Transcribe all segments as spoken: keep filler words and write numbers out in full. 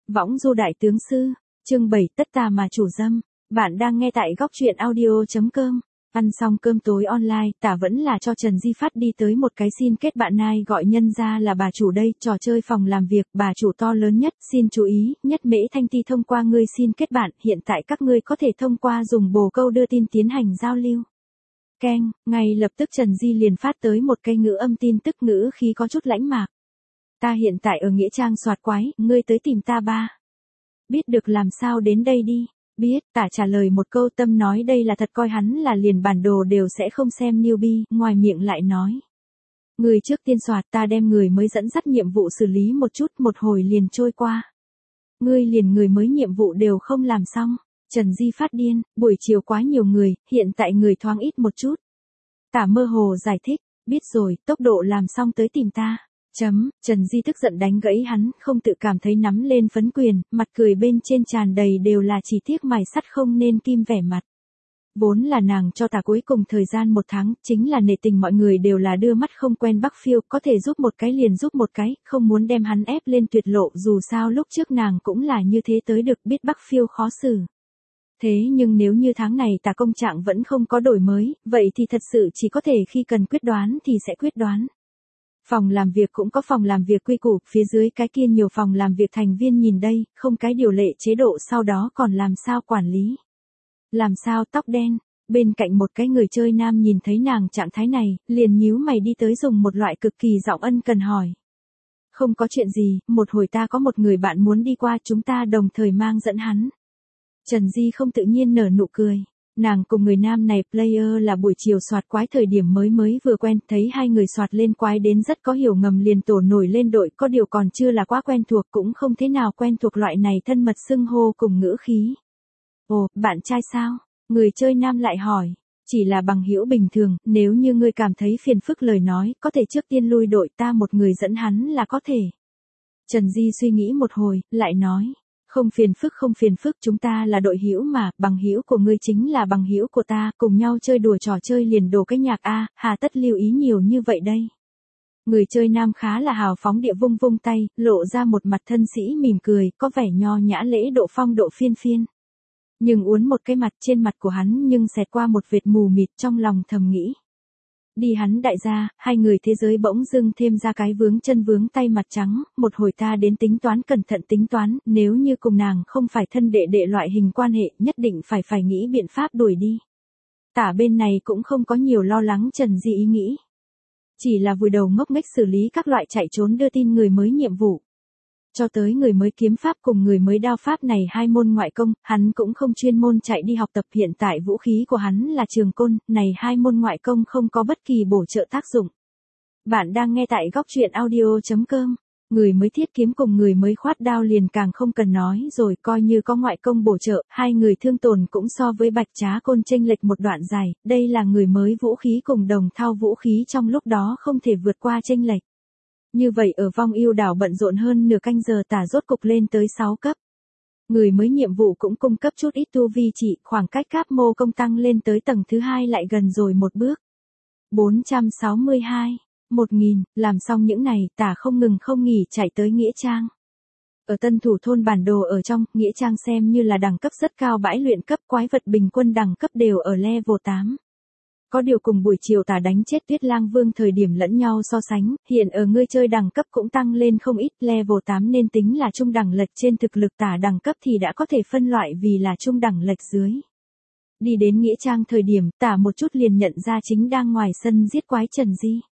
Võng du đại tướng sư, chương bảy tất tà mà chủ dâm. Bạn đang nghe tại góc truyện audio.com. Ăn xong cơm tối online, Tả vẫn là cho Trần Di Phát đi tới một cái xin kết bạn nai gọi nhân ra là bà chủ đây, trò chơi phòng làm việc, bà chủ to lớn nhất, xin chú ý, nhất Mễ Thanh Ti thông qua ngươi xin kết bạn, hiện tại các ngươi có thể thông qua dùng bồ câu đưa tin tiến hành giao lưu. Keng, ngay lập tức Trần Di liền phát tới một cây ngữ âm tin tức ngữ khí có chút lãnh mạc. Ta hiện tại ở Nghĩa Trang soạt quái, ngươi tới tìm ta ba. Biết được làm sao đến đây đi. Biết, Tả trả lời một câu tâm nói đây là thật coi hắn là liền bản đồ đều sẽ không xem newbie, ngoài miệng lại nói. Người trước tiên soạt ta đem người mới dẫn dắt nhiệm vụ xử lý một chút một hồi liền trôi qua. Ngươi liền người mới nhiệm vụ đều không làm xong. Trần Di phát điên, buổi chiều quá nhiều người, hiện tại người thoáng ít một chút. Tả mơ hồ giải thích, biết rồi, tốc độ làm xong tới tìm ta. Chấm, Trần Di tức giận đánh gãy hắn, không tự cảm thấy nắm lên phấn quyền, mặt cười bên trên tràn đầy đều là chỉ tiếc mài sắt không nên kim vẻ mặt. Vốn là nàng cho Tả cuối cùng thời gian một tháng, chính là nể tình mọi người đều là đưa mắt không quen Bắc Phiêu, có thể giúp một cái liền giúp một cái, không muốn đem hắn ép lên tuyệt lộ, dù sao lúc trước nàng cũng là như thế tới được biết Bắc Phiêu khó xử. Thế nhưng nếu như tháng này Tả công trạng vẫn không có đổi mới, vậy thì thật sự chỉ có thể khi cần quyết đoán thì sẽ quyết đoán. Phòng làm việc cũng có phòng làm việc quy củ, phía dưới cái kia nhiều phòng làm việc thành viên nhìn đây, không cái điều lệ chế độ sau đó còn làm sao quản lý. Làm sao tóc đen, bên cạnh một cái người chơi nam nhìn thấy nàng trạng thái này, liền nhíu mày đi tới dùng một loại cực kỳ giọng ân cần hỏi. Không có chuyện gì, một hồi ta có một người bạn muốn đi qua chúng ta đồng thời mang dẫn hắn. Trần Di không tự nhiên nở nụ cười. Nàng cùng người nam này player là buổi chiều soạt quái thời điểm mới mới vừa quen, thấy hai người soạt lên quái đến rất có hiểu ngầm liền tổ nổi lên đội, có điều còn chưa là quá quen thuộc cũng không thế nào quen thuộc loại này thân mật xưng hô cùng ngữ khí. Ồ, bạn trai sao? Người chơi nam lại hỏi. Chỉ là bằng hữu bình thường, nếu như ngươi cảm thấy phiền phức lời nói, có thể trước tiên lui đội ta một người dẫn hắn là có thể. Trần Di suy nghĩ một hồi, lại nói. Không phiền phức không phiền phức chúng ta là đội hữu mà, bằng hữu của ngươi chính là bằng hữu của ta, cùng nhau chơi đùa trò chơi liền đồ cái nhạc a, hà tất lưu ý nhiều như vậy đây. Người chơi nam khá là hào phóng địa vung vung tay, lộ ra một mặt thân sĩ mỉm cười, có vẻ nho nhã lễ độ phong độ phiên phiên. Nhưng uốn một cái mặt trên mặt của hắn nhưng xẹt qua một vệt mù mịt trong lòng thầm nghĩ. Đi hắn đại gia, hai người thế giới bỗng dưng thêm ra cái vướng chân vướng tay mặt trắng, một hồi ta đến tính toán cẩn thận tính toán, nếu như cùng nàng không phải thân đệ đệ loại hình quan hệ, nhất định phải phải nghĩ biện pháp đuổi đi. Tả bên này cũng không có nhiều lo lắng Trần Di ý nghĩ. Chỉ là vùi đầu ngốc nghếch xử lý các loại chạy trốn đưa tin người mới nhiệm vụ. Cho tới người mới kiếm pháp cùng người mới đao pháp này hai môn ngoại công, hắn cũng không chuyên môn chạy đi học tập hiện tại vũ khí của hắn là trường côn, này hai môn ngoại công không có bất kỳ bổ trợ tác dụng. Bạn đang nghe tại góc truyện audio.com, người mới thiết kiếm cùng người mới khoát đao liền càng không cần nói rồi coi như có ngoại công bổ trợ, hai người thương tổn cũng so với bạch trá côn chênh lệch một đoạn dài, đây là người mới vũ khí cùng đồng thao vũ khí trong lúc đó không thể vượt qua chênh lệch. Như vậy ở vong yêu đảo bận rộn hơn nửa canh giờ Tả rốt cục lên tới sáu cấp. Người mới nhiệm vụ cũng cung cấp chút ít tu vi trị, khoảng cách cáp mô công tăng lên tới tầng thứ hai lại gần rồi một bước. bốn trăm sáu mươi hai, một nghìn, làm xong những này Tả không ngừng không nghỉ chạy tới Nghĩa Trang. Ở Tân Thủ thôn bản đồ ở trong, Nghĩa Trang xem như là đẳng cấp rất cao bãi luyện cấp, quái vật bình quân đẳng cấp đều ở level tám. Có điều cùng buổi chiều Tả đánh chết Tuyết Lang Vương thời điểm lẫn nhau so sánh, hiện ở ngươi chơi đẳng cấp cũng tăng lên không ít, level tám nên tính là trung đẳng lệch trên thực lực Tả đẳng cấp thì đã có thể phân loại vì là trung đẳng lệch dưới. Đi đến Nghĩa Trang thời điểm, Tả một chút liền nhận ra chính đang ngoài sân giết quái Trần Di.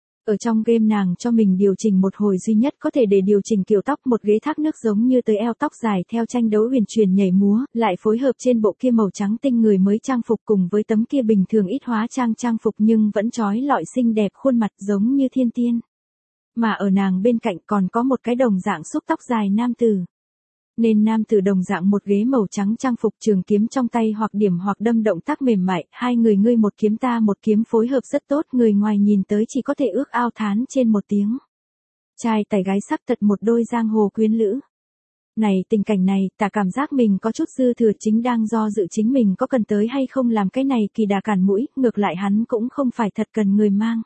Ở trong game nàng cho mình điều chỉnh một hồi duy nhất có thể để điều chỉnh kiểu tóc, một ghế thác nước giống như tới eo tóc dài theo tranh đấu huyền truyền nhảy múa, lại phối hợp trên bộ kia màu trắng tinh người mới trang phục cùng với tấm kia bình thường ít hóa trang trang phục nhưng vẫn trói lọi xinh đẹp khuôn mặt giống như thiên tiên. Mà ở nàng bên cạnh còn có một cái đồng dạng xúc tóc dài nam tử. Nên nam tử đồng dạng một ghế màu trắng trang phục trường kiếm trong tay hoặc điểm hoặc đâm động tác mềm mại, hai người ngươi một kiếm ta một kiếm phối hợp rất tốt, người ngoài nhìn tới chỉ có thể ước ao thán trên một tiếng. Trai tài gái sắc thật một đôi giang hồ quyến lữ. Này tình cảnh này, Tả cảm giác mình có chút dư thừa chính đang do dự chính mình có cần tới hay không làm cái này kỳ đà cản mũi, ngược lại hắn cũng không phải thật cần người mang.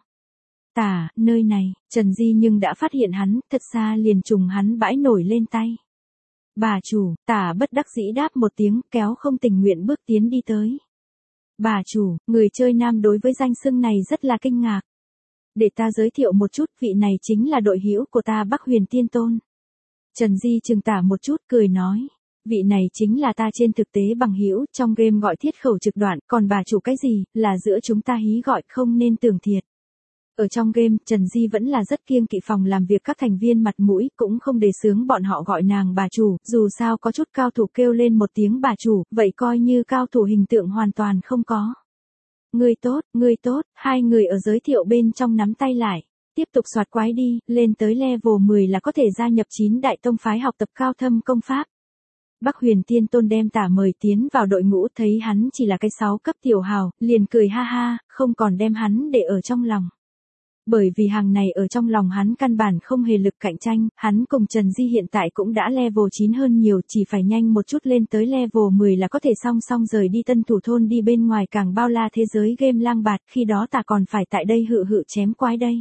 Tả, nơi này, Trần Di nhưng đã phát hiện hắn, thật xa liền trùng hắn bãi nổi lên tay. Bà chủ, tả bất đắc dĩ đáp một tiếng, kéo không tình nguyện bước tiến đi tới. Bà chủ, người chơi nam đối với danh xưng này rất là kinh ngạc. Để ta giới thiệu một chút, vị này chính là đội hữu của ta Bắc Huyền Tiên Tôn. Trần Di chừng tả một chút cười nói. Vị này chính là ta trên thực tế bằng hữu, trong game gọi thiết khẩu trực đoạn, còn bà chủ cái gì, là giữa chúng ta hí gọi không nên tưởng thiệt. Ở trong game, Trần Di vẫn là rất kiêng kỵ phòng làm việc các thành viên mặt mũi, cũng không đề xướng bọn họ gọi nàng bà chủ, dù sao có chút cao thủ kêu lên một tiếng bà chủ, vậy coi như cao thủ hình tượng hoàn toàn không có. Người tốt, người tốt, hai người ở giới thiệu bên trong nắm tay lại. Tiếp tục soạt quái đi, lên tới level mười là có thể gia nhập chín đại tông phái học tập cao thâm công pháp. Bắc Huyền Tiên Tôn đem tả mời tiến vào đội ngũ, thấy hắn chỉ là cái sáu cấp tiểu hào, liền cười ha ha, không còn đem hắn để ở trong lòng. Bởi vì hàng này ở trong lòng hắn căn bản không hề lực cạnh tranh, hắn cùng Trần Di hiện tại cũng đã level chín hơn nhiều, chỉ phải nhanh một chút lên tới level mười là có thể song song rời đi Tân Thủ Thôn đi bên ngoài càng bao la thế giới game lang bạt, khi đó ta còn phải tại đây hự hự chém quái đây.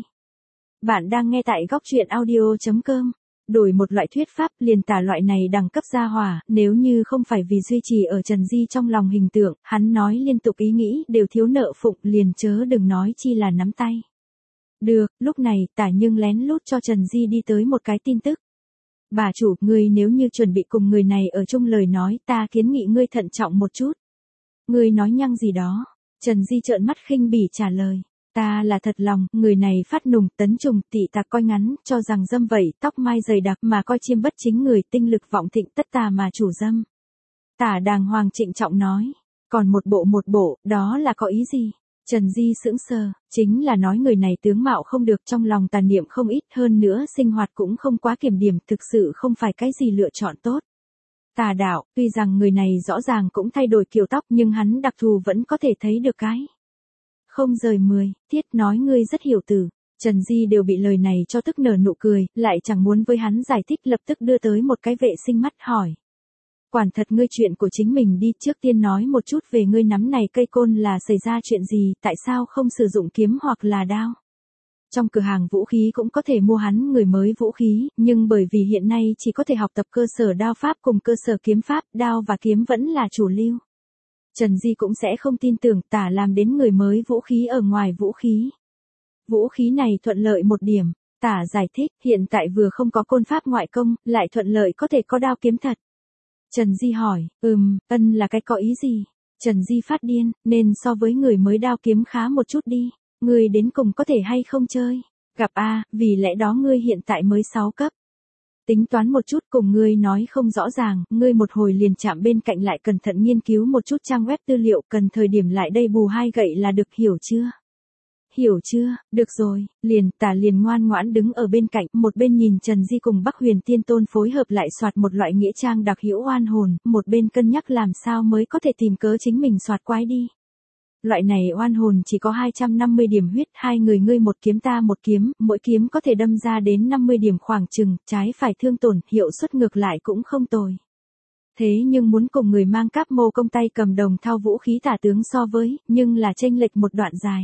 Bạn đang nghe tại góc truyện audio chấm com. Đổi một loại thuyết pháp, liền tả loại này đẳng cấp gia hỏa, nếu như không phải vì duy trì ở Trần Di trong lòng hình tượng, hắn nói liên tục ý nghĩ đều thiếu nợ phụng, liền chớ đừng nói chi là nắm tay. Được, lúc này tả nhưng lén lút cho Trần Di đi tới một cái tin tức. Bà chủ, ngươi nếu như chuẩn bị cùng người này ở chung lời nói, ta kiến nghị ngươi thận trọng một chút. Ngươi nói nhăng gì đó? Trần Di trợn mắt khinh bỉ trả lời. Ta là thật lòng, người này phát nùng, tấn trùng, tị tạc coi ngắn, cho rằng dâm vậy, tóc mai dày đặc mà coi chiêm bất chính người, tinh lực vọng thịnh tất tà mà chủ dâm. Tả đàng hoàng trịnh trọng nói. Còn một bộ một bộ, đó là có ý gì? Trần Di sững sờ, chính là nói người này tướng mạo không được, trong lòng tà niệm không ít, hơn nữa sinh hoạt cũng không quá kiểm điểm, thực sự không phải cái gì lựa chọn tốt. Tà đạo, tuy rằng người này rõ ràng cũng thay đổi kiểu tóc nhưng hắn đặc thù vẫn có thể thấy được cái. Không rời mười, thiết nói ngươi rất hiểu từ. Trần Di đều bị lời này cho tức nở nụ cười, lại chẳng muốn với hắn giải thích, lập tức đưa tới một cái vệ sinh mắt hỏi. Quản thật ngươi chuyện của chính mình đi, trước tiên nói một chút về ngươi nắm này cây côn là xảy ra chuyện gì, tại sao không sử dụng kiếm hoặc là đao. Trong cửa hàng vũ khí cũng có thể mua hắn người mới vũ khí, nhưng bởi vì hiện nay chỉ có thể học tập cơ sở đao pháp cùng cơ sở kiếm pháp, đao và kiếm vẫn là chủ lưu. Trần Di cũng sẽ không tin tưởng tả làm đến người mới vũ khí ở ngoài vũ khí. Vũ khí này thuận lợi một điểm, tả giải thích, hiện tại vừa không có côn pháp ngoại công, lại thuận lợi có thể có đao kiếm thật. Trần Di hỏi, ừm, ân là cái có ý gì? Trần Di phát điên, nên so với người mới đao kiếm khá một chút đi, ngươi đến cùng có thể hay không chơi? Gặp a, vì lẽ đó ngươi hiện tại mới sáu cấp. Tính toán một chút cùng ngươi nói không rõ ràng, ngươi một hồi liền chạm bên cạnh lại cẩn thận nghiên cứu một chút trang web tư liệu, cần thời điểm lại đây bù hai gậy là được, hiểu chưa? Hiểu chưa, được rồi, liền, tả liền ngoan ngoãn đứng ở bên cạnh, một bên nhìn Trần Di cùng Bắc Huyền Tiên Tôn phối hợp lại soạt một loại nghĩa trang đặc hữu oan hồn, một bên cân nhắc làm sao mới có thể tìm cớ chính mình soạt quái đi. Loại này oan hồn chỉ có hai trăm năm mươi điểm huyết, hai người ngươi một kiếm ta một kiếm, mỗi kiếm có thể đâm ra đến năm mươi điểm khoảng chừng, trái phải thương tổn, hiệu suất ngược lại cũng không tồi. Thế nhưng muốn cùng người mang cáp mô công tay cầm đồng thao vũ khí tả tướng so với, nhưng là chênh lệch một đoạn dài.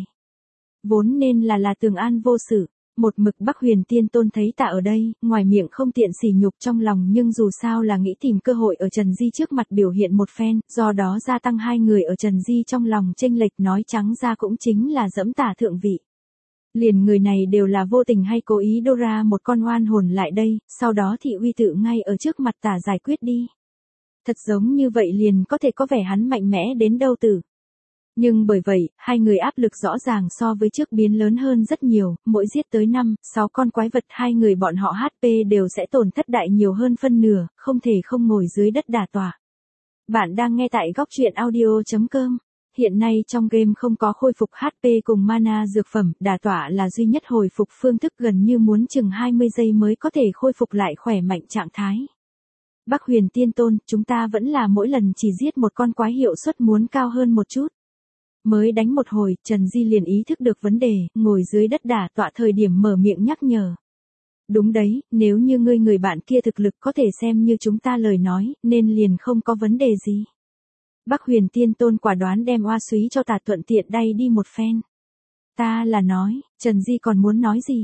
Vốn nên là là tường an vô sự, một mực Bắc Huyền Tiên Tôn thấy tả ở đây, ngoài miệng không tiện sỉ nhục trong lòng nhưng dù sao là nghĩ tìm cơ hội ở Trần Di trước mặt biểu hiện một phen, do đó gia tăng hai người ở Trần Di trong lòng chênh lệch, nói trắng ra cũng chính là dẫm tả thượng vị. Liền người này đều là vô tình hay cố ý đô ra một con oan hồn lại đây, sau đó thị uy tự ngay ở trước mặt tả giải quyết đi. Thật giống như vậy liền có thể có vẻ hắn mạnh mẽ đến đâu tử. Nhưng bởi vậy, hai người áp lực rõ ràng so với trước biến lớn hơn rất nhiều, mỗi giết tới năm, sáu con quái vật hai người bọn họ hát pê đều sẽ tổn thất đại nhiều hơn phân nửa, không thể không ngồi dưới đất đả tọa. Bạn đang nghe tại góc truyện audio chấm com. Hiện nay trong game không có khôi phục hát pê cùng mana dược phẩm, đả tọa là duy nhất hồi phục phương thức, gần như muốn chừng hai mươi giây mới có thể khôi phục lại khỏe mạnh trạng thái. Bắc Huyền Tiên Tôn, chúng ta vẫn là mỗi lần chỉ giết một con quái hiệu suất muốn cao hơn một chút. Mới đánh một hồi, Trần Di liền ý thức được vấn đề, ngồi dưới đất đả tọa thời điểm mở miệng nhắc nhở. Đúng đấy, nếu như ngươi người bạn kia thực lực có thể xem như chúng ta lời nói, nên liền không có vấn đề gì. Bắc Huyền Tiên Tôn quả đoán đem oa súy cho tả thuận tiện đay đi một phen. Ta là nói, Trần Di còn muốn nói gì?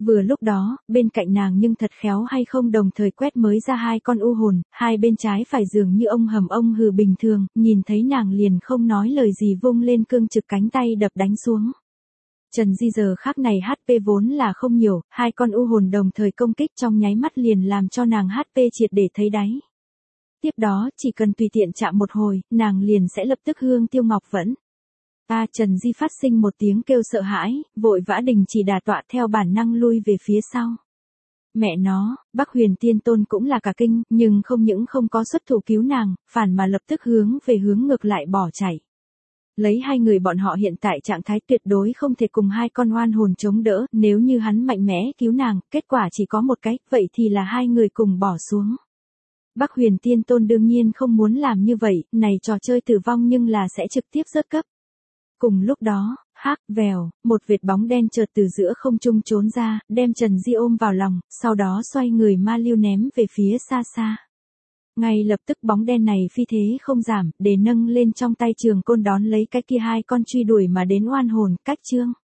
Vừa lúc đó, bên cạnh nàng nhưng thật khéo hay không đồng thời quét mới ra hai con u hồn, hai bên trái phải dường như ông hầm ông hừ bình thường, nhìn thấy nàng liền không nói lời gì vung lên cương trực cánh tay đập đánh xuống. Trần Di giờ khác này hát pê vốn là không nhiều, hai con u hồn đồng thời công kích trong nháy mắt liền làm cho nàng hát pê triệt để thấy đáy. Tiếp đó, chỉ cần tùy tiện chạm một hồi, nàng liền sẽ lập tức hương tiêu ngọc vẫn. Ta Trần Di phát sinh một tiếng kêu sợ hãi, vội vã đình chỉ đà tọa theo bản năng lui về phía sau. Mẹ nó, Bắc Huyền Tiên Tôn cũng là cả kinh, nhưng không những không có xuất thủ cứu nàng, phản mà lập tức hướng về hướng ngược lại bỏ chạy. Lấy hai người bọn họ hiện tại trạng thái tuyệt đối không thể cùng hai con oan hồn chống đỡ, nếu như hắn mạnh mẽ cứu nàng, kết quả chỉ có một cái, vậy thì là hai người cùng bỏ xuống. Bắc Huyền Tiên Tôn đương nhiên không muốn làm như vậy, này trò chơi tử vong nhưng là sẽ trực tiếp rớt cấp. Cùng lúc đó, hắc, vèo, một vệt bóng đen chợt từ giữa không trung trốn ra, đem Trần Di ôm vào lòng, sau đó xoay người ma lưu ném về phía xa xa. Ngay lập tức bóng đen này phi thế không giảm, để nâng lên trong tay trường côn đón lấy cái kia hai con truy đuổi mà đến oan hồn, cách chương.